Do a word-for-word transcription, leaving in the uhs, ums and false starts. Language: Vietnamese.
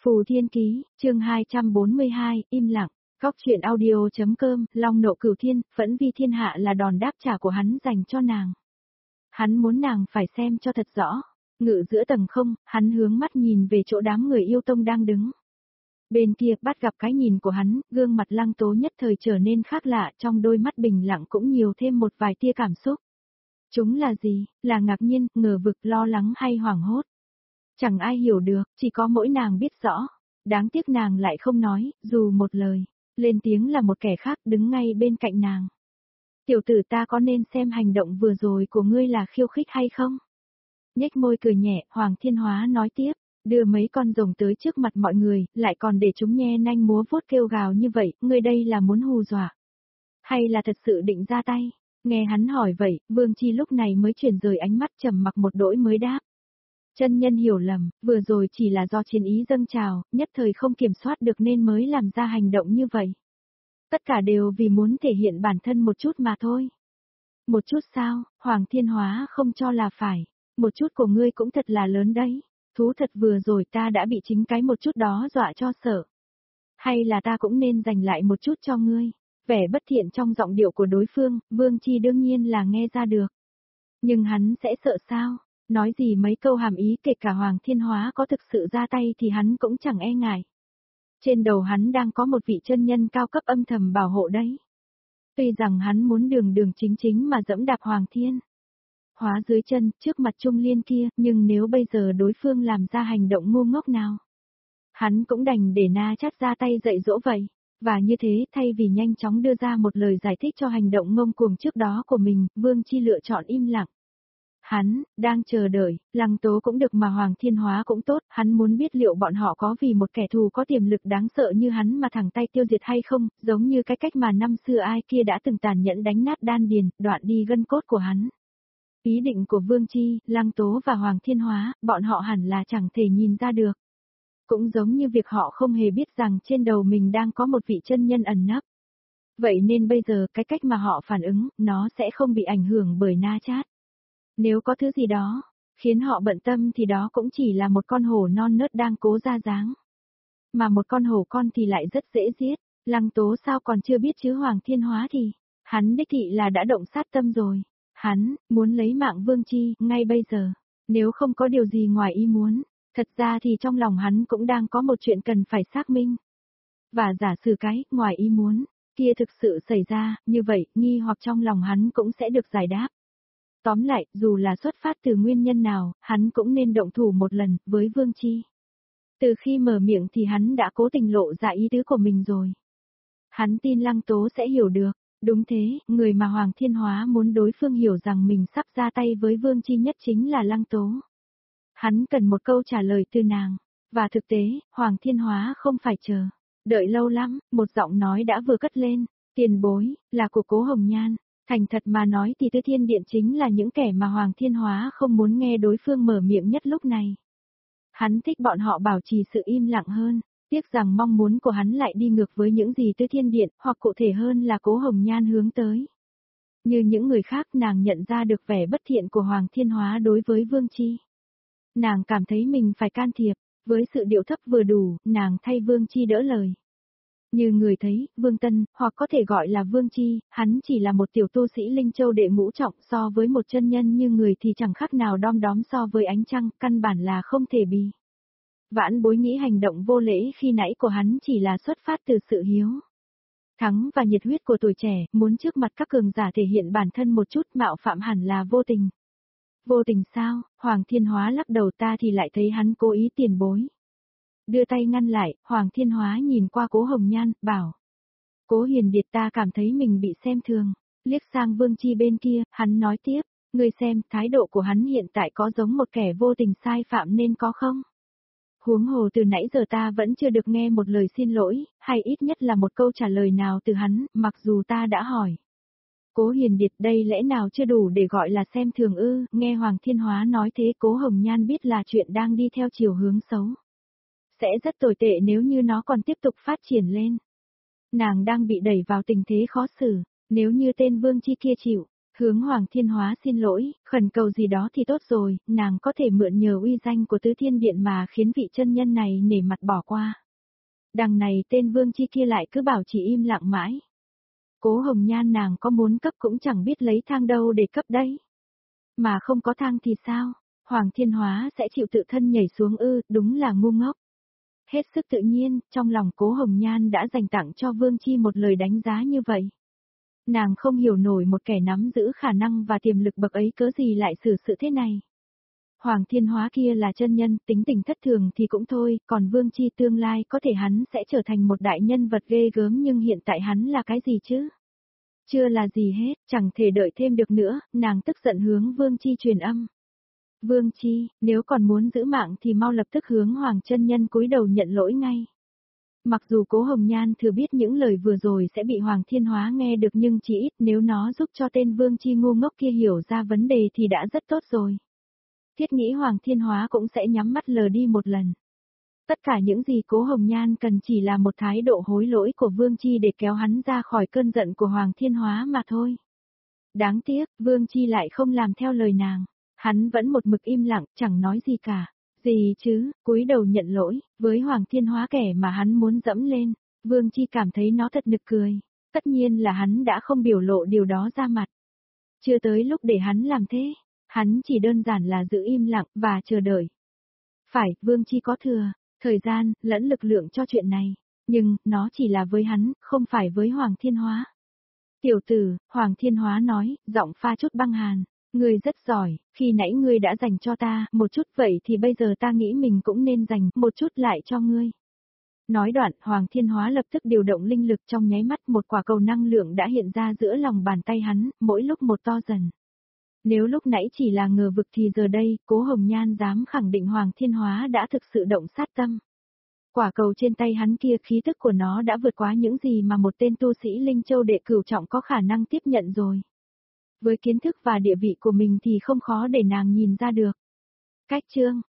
Phù Thiên Ký, chương hai trăm bốn mươi hai, im lặng. Góc truyện audio.com, Long nộ cửu thiên, phẫn vi thiên hạ là đòn đáp trả của hắn dành cho nàng. Hắn muốn nàng phải xem cho thật rõ. Ngự giữa tầng không, hắn hướng mắt nhìn về chỗ đám người yêu tông đang đứng. Bên kia bắt gặp cái nhìn của hắn, gương mặt Lăng Tố nhất thời trở nên khác lạ, trong đôi mắt bình lặng cũng nhiều thêm một vài tia cảm xúc. Chúng là gì? Là ngạc nhiên, ngờ vực, lo lắng hay hoảng hốt? Chẳng ai hiểu được, chỉ có mỗi nàng biết rõ. Đáng tiếc nàng lại không nói, dù một lời. Lên tiếng là một kẻ khác đứng ngay bên cạnh nàng. Tiểu tử, ta có nên xem hành động vừa rồi của ngươi là khiêu khích hay không? Nhếch môi cười nhẹ, Hoàng Thiên Hóa nói tiếp, đưa mấy con rồng tới trước mặt mọi người, lại còn để chúng nhe nanh múa vuốt kêu gào như vậy, ngươi đây là muốn hù dọa? Hay là thật sự định ra tay? Nghe hắn hỏi vậy, Vương Chi lúc này mới chuyển rời ánh mắt trầm mặc một đỗi mới đáp. Chân nhân hiểu lầm, vừa rồi chỉ là do chiến ý dâng trào, nhất thời không kiểm soát được nên mới làm ra hành động như vậy. Tất cả đều vì muốn thể hiện bản thân một chút mà thôi. Một chút sao? Hoàng Thiên Hóa không cho là phải. Một chút của ngươi cũng thật là lớn đấy. Thú thật, vừa rồi ta đã bị chính cái một chút đó dọa cho sợ. Hay là ta cũng nên dành lại một chút cho ngươi? Vẻ bất thiện trong giọng điệu của đối phương, Vương Chi đương nhiên là nghe ra được. Nhưng hắn sẽ sợ sao? Nói gì mấy câu hàm ý, kể cả Hoàng Thiên Hóa có thực sự ra tay thì hắn cũng chẳng e ngại. Trên đầu hắn đang có một vị chân nhân cao cấp âm thầm bảo hộ đấy. Tuy rằng hắn muốn đường đường chính chính mà dẫm đạp Hoàng Thiên Hóa dưới chân, trước mặt Trung Liên kia, nhưng nếu bây giờ đối phương làm ra hành động ngu ngốc nào, hắn cũng đành để Na Chát ra tay dạy dỗ vậy. Và như thế, thay vì nhanh chóng đưa ra một lời giải thích cho hành động ngông cuồng trước đó của mình, Vương Chi lựa chọn im lặng. Hắn, đang chờ đợi, Lăng Tố cũng được mà Hoàng Thiên Hóa cũng tốt, hắn muốn biết liệu bọn họ có vì một kẻ thù có tiềm lực đáng sợ như hắn mà thẳng tay tiêu diệt hay không, giống như cái cách mà năm xưa ai kia đã từng tàn nhẫn đánh nát đan điền, đoạn đi gân cốt của hắn. Ý định của Vương Chi, Lăng Tố và Hoàng Thiên Hóa, bọn họ hẳn là chẳng thể nhìn ra được. Cũng giống như việc họ không hề biết rằng trên đầu mình đang có một vị chân nhân ẩn nấp. Vậy nên bây giờ cái cách mà họ phản ứng, nó sẽ không bị ảnh hưởng bởi Na Chát. Nếu có thứ gì đó khiến họ bận tâm thì đó cũng chỉ là một con hổ non nớt đang cố ra dáng. Mà một con hổ con thì lại rất dễ giết. Lăng Tố sao còn chưa biết chứ Hoàng Thiên Hóa thì, hắn đích thị là đã động sát tâm rồi. Hắn muốn lấy mạng Vương Chi ngay bây giờ. Nếu không có điều gì ngoài ý muốn, thật ra thì trong lòng hắn cũng đang có một chuyện cần phải xác minh. Và giả sử cái ngoài ý muốn kia thực sự xảy ra, như vậy nghi hoặc trong lòng hắn cũng sẽ được giải đáp. Tóm lại, dù là xuất phát từ nguyên nhân nào, hắn cũng nên động thủ một lần với Vương Chi. Từ khi mở miệng thì hắn đã cố tình lộ ra ý tứ của mình rồi. Hắn tin Lăng Tố sẽ hiểu được. Đúng thế, người mà Hoàng Thiên Hóa muốn đối phương hiểu rằng mình sắp ra tay với Vương Chi nhất chính là Lăng Tố. Hắn cần một câu trả lời từ nàng. Và thực tế, Hoàng Thiên Hóa không phải chờ đợi lâu lắm, một giọng nói đã vừa cất lên. Tiền bối, là của Cố Hồng Nhan. Thành thật mà nói thì Tư Thiên Điện chính là những kẻ mà Hoàng Thiên Hóa không muốn nghe đối phương mở miệng nhất lúc này. Hắn thích bọn họ bảo trì sự im lặng hơn, tiếc rằng mong muốn của hắn lại đi ngược với những gì Tư Thiên Điện, hoặc cụ thể hơn là Cố Hồng Nhan hướng tới. Như những người khác, nàng nhận ra được vẻ bất thiện của Hoàng Thiên Hóa đối với Vương Chi. Nàng cảm thấy mình phải can thiệp, với sự điệu thấp vừa đủ, nàng thay Vương Chi đỡ lời. Như người thấy, Vương Tân, hoặc có thể gọi là Vương Chi, hắn chỉ là một tiểu tu sĩ Linh Châu đệ ngũ trọng, so với một chân nhân như người thì chẳng khác nào đom đóm so với ánh trăng, căn bản là không thể bì. Vãn Bối nghĩ hành động vô lễ khi nãy của hắn chỉ là xuất phát từ sự hiếu thắng và nhiệt huyết của tuổi trẻ, muốn trước mặt các cường giả thể hiện bản thân một chút, mạo phạm hẳn là vô tình. Vô tình sao? Hoàng Thiên Hóa lắc đầu, ta thì lại thấy hắn cố ý. Tiền bối đưa tay ngăn lại, Hoàng Thiên Hóa nhìn qua Cố Hồng Nhan, bảo. Cố Hiền Điệt, ta cảm thấy mình bị xem thường. Liếc sang Vương Chi bên kia, hắn nói tiếp, ngươi xem, thái độ của hắn hiện tại có giống một kẻ vô tình sai phạm nên có không? Huống hồ từ nãy giờ ta vẫn chưa được nghe một lời xin lỗi, hay ít nhất là một câu trả lời nào từ hắn, mặc dù ta đã hỏi. Cố Hiền Điệt, đây lẽ nào chưa đủ để gọi là xem thường ư? Nghe Hoàng Thiên Hóa nói thế, Cố Hồng Nhan biết là chuyện đang đi theo chiều hướng xấu. Sẽ rất tồi tệ nếu như nó còn tiếp tục phát triển lên. Nàng đang bị đẩy vào tình thế khó xử, nếu như tên Vương Chi kia chịu Hướng Hoàng Thiên Hóa xin lỗi, khẩn cầu gì đó thì tốt rồi, nàng có thể mượn nhờ uy danh của Tứ Thiên Điện mà khiến vị chân nhân này nể mặt bỏ qua. Đằng này tên Vương Chi kia lại cứ bảo chỉ im lặng mãi. Cố Hồng Nhan nàng có muốn cấp cũng chẳng biết lấy thang đâu để cấp đấy. Mà không có thang thì sao? Hoàng Thiên Hóa sẽ chịu tự thân nhảy xuống ư, đúng là ngu ngốc. Hết sức tự nhiên, trong lòng Cố Hồng Nhan đã dành tặng cho Vương Chi một lời đánh giá như vậy. Nàng không hiểu nổi một kẻ nắm giữ khả năng và tiềm lực bậc ấy cớ gì lại xử sự thế này. Hoàng Thiên Hóa kia là chân nhân, tính tình thất thường thì cũng thôi, còn Vương Chi tương lai có thể hắn sẽ trở thành một đại nhân vật ghê gớm nhưng hiện tại hắn là cái gì chứ? Chưa là gì hết, chẳng thể đợi thêm được nữa, nàng tức giận hướng Vương Chi truyền âm. Vương Chi, nếu còn muốn giữ mạng thì mau lập tức hướng Hoàng chân nhân cúi đầu nhận lỗi ngay. Mặc dù Cố Hồng Nhan thừa biết những lời vừa rồi sẽ bị Hoàng Thiên Hóa nghe được nhưng chỉ ít nếu nó giúp cho tên Vương Chi ngu ngốc kia hiểu ra vấn đề thì đã rất tốt rồi. Thiết nghĩ Hoàng Thiên Hóa cũng sẽ nhắm mắt lờ đi một lần. Tất cả những gì Cố Hồng Nhan cần chỉ là một thái độ hối lỗi của Vương Chi để kéo hắn ra khỏi cơn giận của Hoàng Thiên Hóa mà thôi. Đáng tiếc, Vương Chi lại không làm theo lời nàng. Hắn vẫn một mực im lặng, chẳng nói gì cả. Gì chứ, cúi đầu nhận lỗi, với Hoàng Thiên Hóa kẻ mà hắn muốn dẫm lên, Vương Chi cảm thấy nó thật nực cười. Tất nhiên là hắn đã không biểu lộ điều đó ra mặt. Chưa tới lúc để hắn làm thế, hắn chỉ đơn giản là giữ im lặng và chờ đợi. Phải, Vương Chi có thừa thời gian, lẫn lực lượng cho chuyện này, nhưng, nó chỉ là với hắn, không phải với Hoàng Thiên Hóa. Tiểu tử, Hoàng Thiên Hóa nói, giọng pha chút băng hàn. Ngươi rất giỏi, khi nãy ngươi đã dành cho ta một chút vậy thì bây giờ ta nghĩ mình cũng nên dành một chút lại cho ngươi. Nói đoạn, Hoàng Thiên Hóa lập tức điều động linh lực trong nháy mắt một quả cầu năng lượng đã hiện ra giữa lòng bàn tay hắn, mỗi lúc một to dần. Nếu lúc nãy chỉ là ngờ vực thì giờ đây, Cố Hồng Nhan dám khẳng định Hoàng Thiên Hóa đã thực sự động sát tâm. Quả cầu trên tay hắn kia khí tức của nó đã vượt quá những gì mà một tên tu sĩ Linh Châu đệ cửu trọng có khả năng tiếp nhận rồi. Với kiến thức và địa vị của mình thì không khó để nàng nhìn ra được. Cách chương